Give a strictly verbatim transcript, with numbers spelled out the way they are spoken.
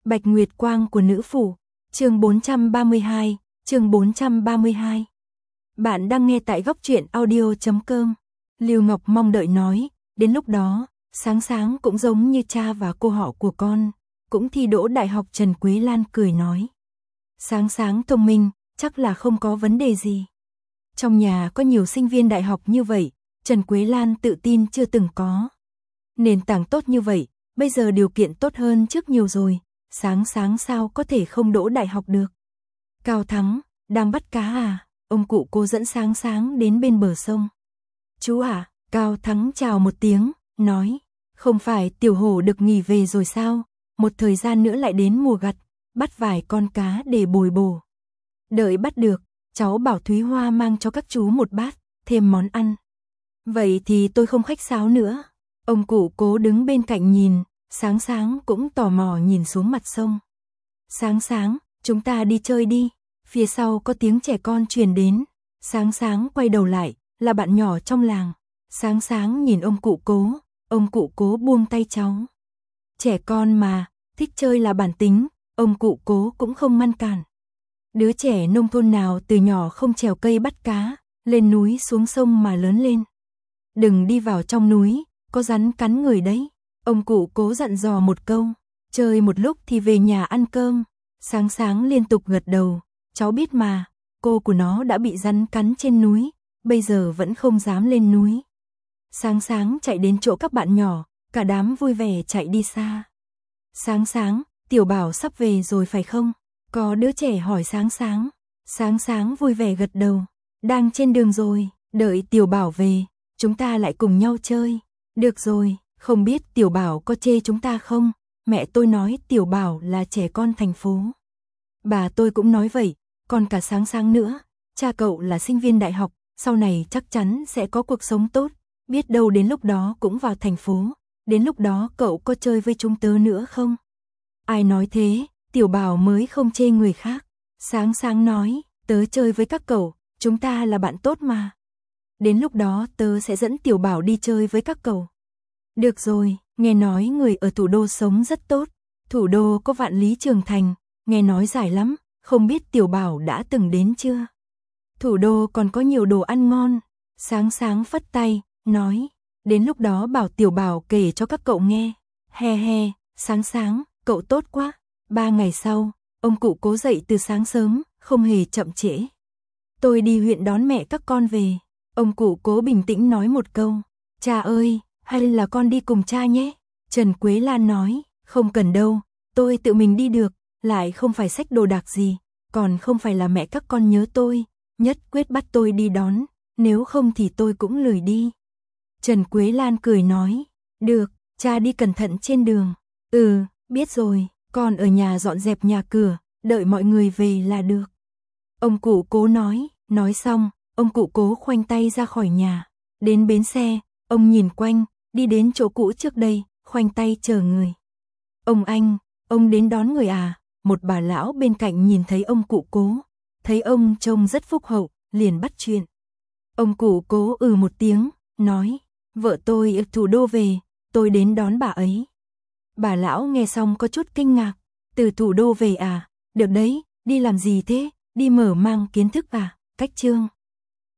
Bạch Nguyệt Quang của nữ phủ, chương bốn trăm ba mươi hai, chương bốn trăm ba mươi hai. Bạn đang nghe tại góc truyện audio chấm com. Lưu Ngọc mong đợi nói, đến lúc đó, Sáng Sáng cũng giống như cha và cô họ của con, cũng thi đỗ đại học. Trần Quế Lan cười nói. Sáng Sáng thông minh, chắc là không có vấn đề gì. Trong nhà có nhiều sinh viên đại học như vậy, Trần Quế Lan tự tin chưa từng có. Nền tảng tốt như vậy, bây giờ điều kiện tốt hơn trước nhiều rồi, Sáng Sáng sao có thể không đỗ đại học được. Cao Thắng, đang bắt cá à? Ông cụ Cố dẫn Sáng Sáng đến bên bờ sông. Chú à, Cao Thắng chào một tiếng, nói, không phải Tiểu Hổ được nghỉ về rồi sao, một thời gian nữa lại đến mùa gặt, bắt vài con cá để bồi bổ. Đợi bắt được, cháu bảo Thúy Hoa mang cho các chú một bát, thêm món ăn. Vậy thì tôi không khách sáo nữa. Ông cụ Cố đứng bên cạnh nhìn, Sáng Sáng cũng tò mò nhìn xuống mặt sông. Sáng Sáng, chúng ta đi chơi đi. Phía sau có tiếng trẻ con truyền đến. Sáng Sáng quay đầu lại, là bạn nhỏ trong làng. Sáng Sáng nhìn ông cụ Cố, ông cụ Cố buông tay cháu. Trẻ con mà, thích chơi là bản tính, ông cụ Cố cũng không ngăn cản. Đứa trẻ nông thôn nào từ nhỏ không trèo cây bắt cá, lên núi xuống sông mà lớn lên. Đừng đi vào trong núi, có rắn cắn người đấy. Ông cụ Cố dặn dò một câu, chơi một lúc thì về nhà ăn cơm. Sáng Sáng liên tục gật đầu, cháu biết mà, cô của nó đã bị rắn cắn trên núi, bây giờ vẫn không dám lên núi. Sáng Sáng chạy đến chỗ các bạn nhỏ, cả đám vui vẻ chạy đi xa. Sáng Sáng, Tiểu Bảo sắp về rồi phải không? Có đứa trẻ hỏi Sáng Sáng. Sáng Sáng vui vẻ gật đầu, đang trên đường rồi, đợi Tiểu Bảo về, chúng ta lại cùng nhau chơi. Được rồi, không biết Tiểu Bảo có chê chúng ta không? Mẹ tôi nói Tiểu Bảo là trẻ con thành phố. Bà tôi cũng nói vậy, còn cả Sáng Sáng nữa. Cha cậu là sinh viên đại học, sau này chắc chắn sẽ có cuộc sống tốt. Biết đâu đến lúc đó cũng vào thành phố. Đến lúc đó cậu có chơi với chúng tớ nữa không? Ai nói thế, Tiểu Bảo mới không chê người khác. Sáng Sáng nói, tớ chơi với các cậu, chúng ta là bạn tốt mà. Đến lúc đó tớ sẽ dẫn Tiểu Bảo đi chơi với các cậu. Được rồi, nghe nói người ở thủ đô sống rất tốt. Thủ đô có Vạn Lý Trường Thành, nghe nói dài lắm, không biết Tiểu Bảo đã từng đến chưa? Thủ đô còn có nhiều đồ ăn ngon. Sáng Sáng phất tay, nói, đến lúc đó bảo Tiểu Bảo kể cho các cậu nghe. He he, Sáng Sáng, cậu tốt quá. Ba ngày sau, ông cụ Cố dậy từ sáng sớm, không hề chậm trễ. Tôi đi huyện đón mẹ các con về. Ông cụ Cố bình tĩnh nói một câu, cha ơi, hay là con đi cùng cha nhé? Trần Quế Lan nói, không cần đâu, tôi tự mình đi được, lại không phải xách đồ đạc gì, còn không phải là mẹ các con nhớ tôi, nhất quyết bắt tôi đi đón, nếu không thì tôi cũng lười đi. Trần Quế Lan cười nói, được, cha đi cẩn thận trên đường. Ừ, biết rồi, con ở nhà dọn dẹp nhà cửa, đợi mọi người về là được. Ông cụ Cố nói, nói xong, ông cụ Cố khoanh tay ra khỏi nhà, đến bến xe, ông nhìn quanh, đi đến chỗ cũ trước đây, khoanh tay chờ người. Ông anh, ông đến đón người à? Một bà lão bên cạnh nhìn thấy ông cụ Cố, thấy ông trông rất phúc hậu, liền bắt chuyện. Ông cụ Cố ừ một tiếng, nói, vợ tôi ở thủ đô về, tôi đến đón bà ấy. Bà lão nghe xong có chút kinh ngạc, từ thủ đô về à? Được đấy, đi làm gì thế? Đi mở mang kiến thức à? Cách chương.